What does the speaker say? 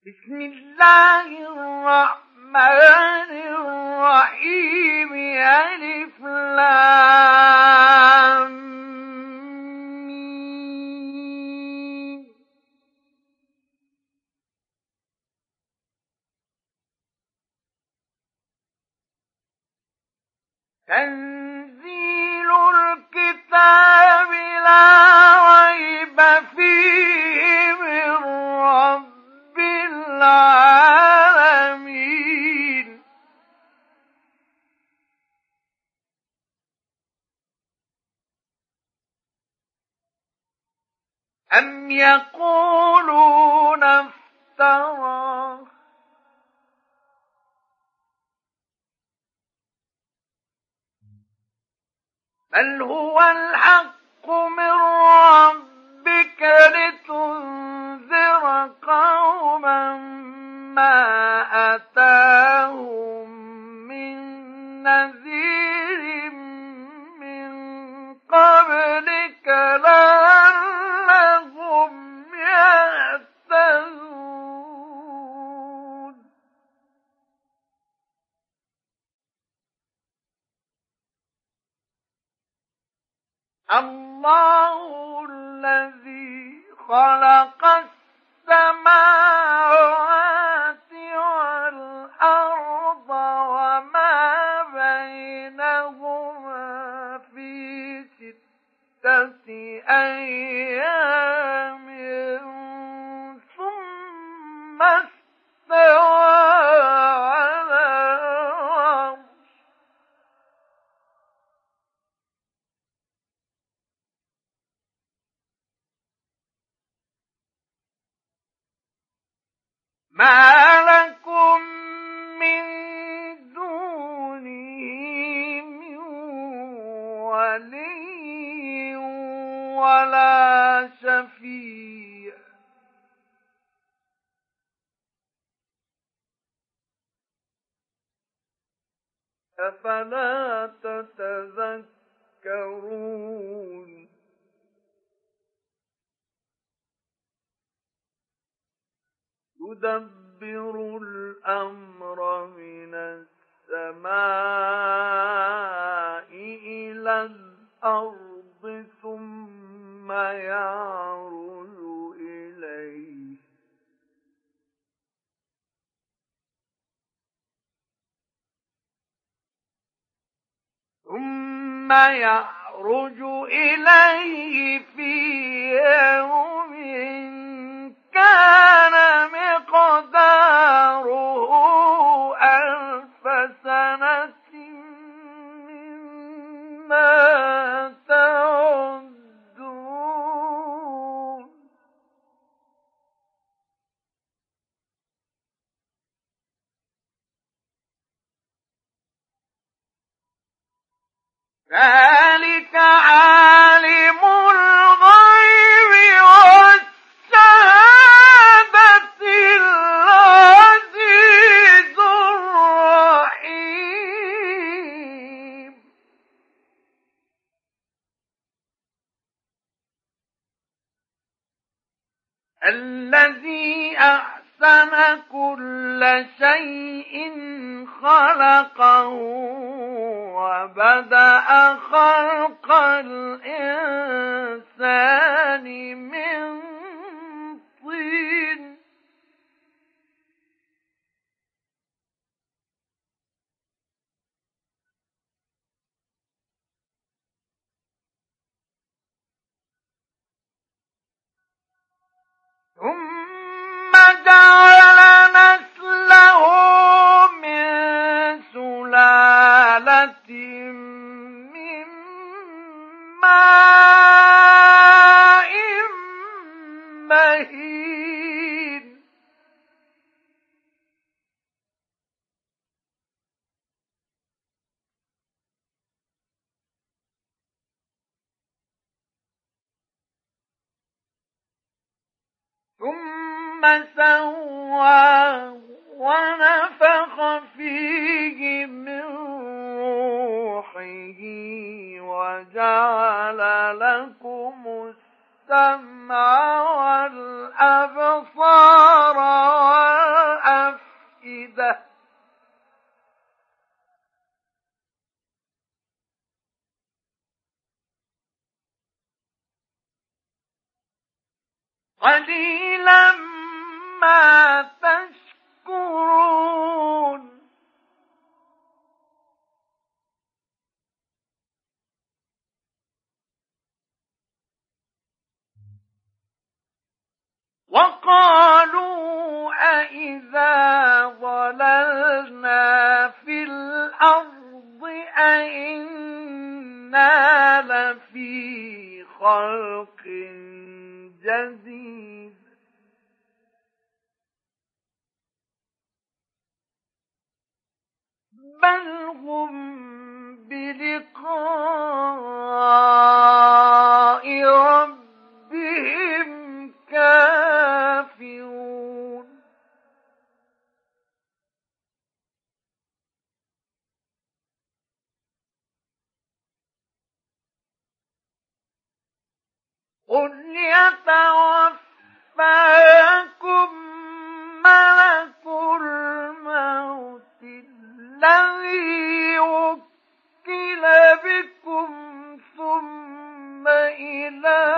بسم الله الرحمن الرحيم. ألف لام ميم. تنزيل الكتاب لا ريب فيه من رب العالمين. أم يقولون افتراه بل هو الحق من ربك لتنذر قوما ما أتاهم من نذير من قبلك لعلهم يهتدون. الله الذي خلق السماوات والأرض وما بينهما في 6 أيام ثم استوى على العرش. ما لكم من دونه من ولي ولا شفيع أفلا تتذكرون. يدبر الأمر من السماء إلى الأرض ثم يعرج إليه في يوم كان مقداره 1000 سنة مما تعدون. ذلك عالم الغيب والشهادة العزيز الرحيم. الذي أحسن كل شيء خلقه وبدأ خلق الإنسان من طين ثم جعل نسله من سلالة من ماء مهين. ثم سواه ونفخ فيه من روحه وجعل لكم السمع والأبصار قليلا ما تشكرون وقالوا أإذا ضللنا في الأرض أإنا لفي خلق جديد بل هم بلقاء ربهم كافرون قل يتوفاكم ملك الموت الذي وكل بكم ثم إلى